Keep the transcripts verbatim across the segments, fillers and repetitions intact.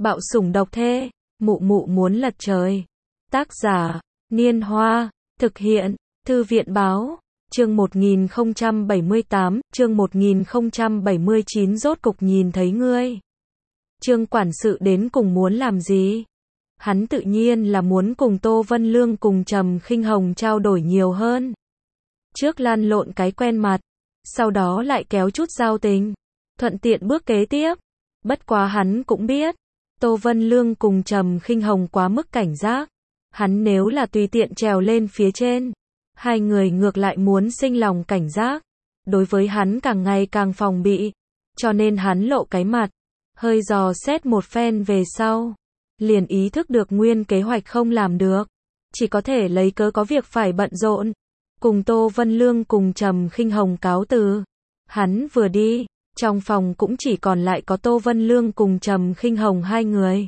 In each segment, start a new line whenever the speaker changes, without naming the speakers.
Bạo sủng độc thê, mụ mụ muốn lật trời. Tác giả, Niên Hoa, thực hiện, Thư viện Báo, chương một nghìn không trăm bảy mươi tám, chương một nghìn không trăm bảy mươi chín rốt cục nhìn thấy ngươi. Trương quản sự đến cùng muốn làm gì? Hắn tự nhiên là muốn cùng Tô Vân Lương cùng Trầm Khinh Hồng trao đổi nhiều hơn. Trước lăn lộn cái quen mặt, sau đó lại kéo chút giao tình, thuận tiện bước kế tiếp. Bất quá hắn cũng biết, Tô Vân Lương cùng Trầm Khinh Hồng quá mức cảnh giác. Hắn nếu là tùy tiện trèo lên phía trên, hai người ngược lại muốn sinh lòng cảnh giác. Đối với hắn càng ngày càng phòng bị, cho nên hắn lộ cái mặt, hơi dò xét một phen về sau, liền ý thức được nguyên kế hoạch không làm được, chỉ có thể lấy cớ có việc phải bận rộn, cùng Tô Vân Lương cùng Trầm Khinh Hồng cáo từ. Hắn vừa đi, trong phòng cũng chỉ còn lại có Tô Vân Lương cùng Trầm Khinh Hồng hai người.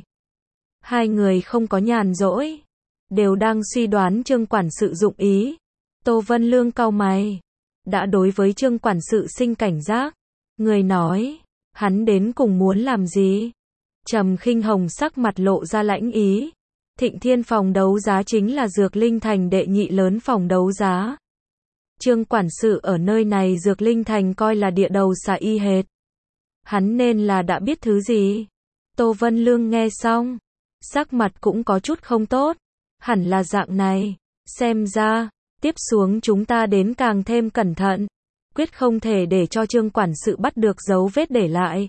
Hai người không có nhàn rỗi, đều đang suy đoán Trương quản sự dụng ý. Tô Vân Lương cau mày, đã đối với Trương quản sự sinh cảnh giác. Người nói, hắn đến cùng muốn làm gì? Trầm Khinh Hồng sắc mặt lộ ra lãnh ý. Thịnh Thiên phòng đấu giá chính là Dược Linh Thành đệ nhị lớn phòng đấu giá. Trương quản sự ở nơi này Dược Linh Thành coi là địa đầu xà y hệt. Hắn nên là đã biết thứ gì? Tô Vân Lương nghe xong, sắc mặt cũng có chút không tốt. Hẳn là dạng này, xem ra, tiếp xuống chúng ta đến càng thêm cẩn thận. Quyết không thể để cho Trương quản sự bắt được dấu vết để lại.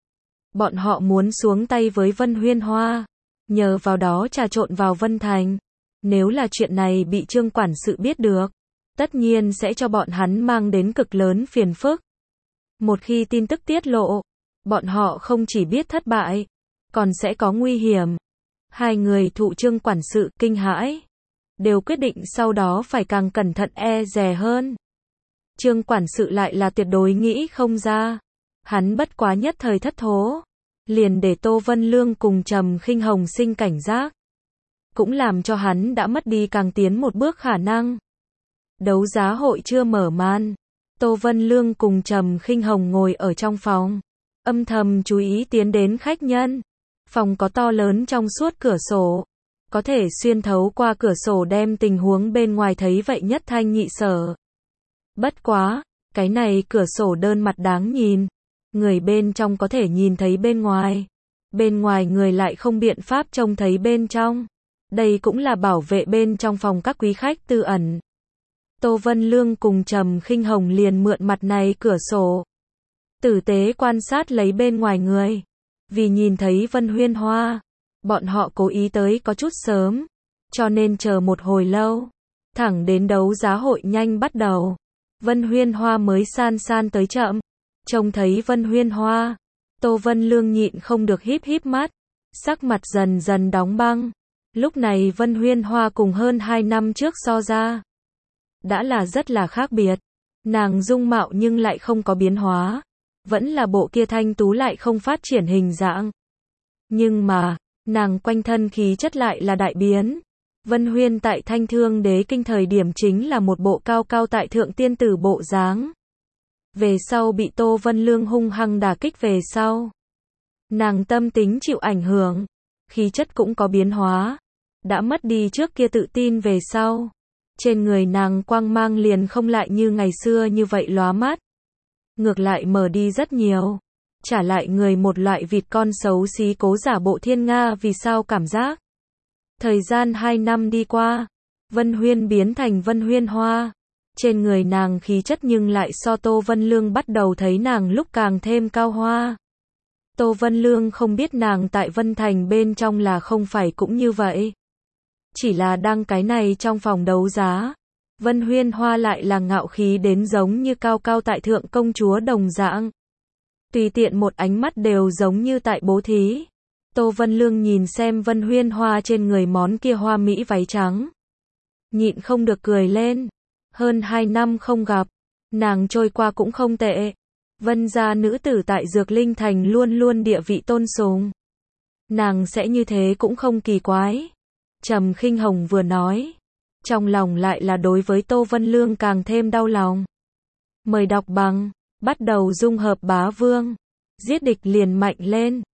Bọn họ muốn xuống tay với Vân Huyên Hoa, nhờ vào đó trà trộn vào Vân Thành. Nếu là chuyện này bị Trương quản sự biết được, tất nhiên sẽ cho bọn hắn mang đến cực lớn phiền phức. Một khi tin tức tiết lộ, bọn họ không chỉ biết thất bại, còn sẽ có nguy hiểm. Hai người thụ Trương quản sự kinh hãi, đều quyết định sau đó phải càng cẩn thận e dè hơn. Trương quản sự lại là tuyệt đối nghĩ không ra. Hắn bất quá nhất thời thất thố, liền để Tô Vân Lương cùng Trầm Khinh Hồng sinh cảnh giác. Cũng làm cho hắn đã mất đi càng tiến một bước khả năng. Đấu giá hội chưa mở màn, Tô Vân Lương cùng Trầm Khinh Hồng ngồi ở trong phòng, âm thầm chú ý tiến đến khách nhân. Phòng có to lớn trong suốt cửa sổ, có thể xuyên thấu qua cửa sổ đem tình huống bên ngoài thấy vậy nhất thanh nhị sở. Bất quá, cái này cửa sổ đơn mặt đáng nhìn, người bên trong có thể nhìn thấy bên ngoài, bên ngoài người lại không biện pháp trông thấy bên trong. Đây cũng là bảo vệ bên trong phòng các quý khách tư ẩn. Tô Vân Lương cùng Trầm Khinh Hồng liền mượn mặt này cửa sổ, tử tế quan sát lấy bên ngoài người. Vì nhìn thấy Vân Huyên Hoa, bọn họ cố ý tới có chút sớm, cho nên chờ một hồi lâu, thẳng đến đấu giá hội nhanh bắt đầu, Vân Huyên Hoa mới san san tới chậm. Trông thấy Vân Huyên Hoa, Tô Vân Lương nhịn không được híp híp mắt, sắc mặt dần dần đóng băng. Lúc này Vân Huyên Hoa cùng hơn hai năm trước so ra, đã là rất là khác biệt. Nàng dung mạo nhưng lại không có biến hóa, vẫn là bộ kia thanh tú lại không phát triển hình dạng. Nhưng mà, nàng quanh thân khí chất lại là đại biến. Vân Huyên tại Thanh Thương Đế Kinh thời điểm chính là một bộ cao cao tại thượng tiên tử bộ dáng. Về sau bị Tô Vân Lương hung hăng đả kích về sau, nàng tâm tính chịu ảnh hưởng, khí chất cũng có biến hóa. Đã mất đi trước kia tự tin về sau, trên người nàng quang mang liền không lại như ngày xưa như vậy lóa mắt. Ngược lại mở đi rất nhiều, trả lại người một loại vịt con xấu xí cố giả bộ thiên nga vì sao cảm giác. Thời gian hai năm đi qua, Vân Huyên biến thành Vân Huyên Hoa. Trên người nàng khí chất nhưng lại so Tô Vân Lương bắt đầu thấy nàng lúc càng thêm cao hoa. Tô Vân Lương không biết nàng tại Vân Thành bên trong là không phải cũng như vậy. Chỉ là đang cái này trong phòng đấu giá, Vân Huyên Hoa lại là ngạo khí đến giống như cao cao tại thượng công chúa đồng dạng. Tùy tiện một ánh mắt đều giống như tại bố thí. Tô Vân Lương nhìn xem Vân Huyên Hoa trên người món kia hoa mỹ váy trắng, nhịn không được cười lên. Hơn hai năm không gặp, nàng trôi qua cũng không tệ. Vân gia nữ tử tại Dược Linh Thành luôn luôn địa vị tôn sùng. Nàng sẽ như thế cũng không kỳ quái. Trầm Khinh Hồng vừa nói, trong lòng lại là đối với Tô Vân Lương càng thêm đau lòng. Mời đọc bằng, bắt đầu dung hợp bá vương, giết địch liền mạnh lên.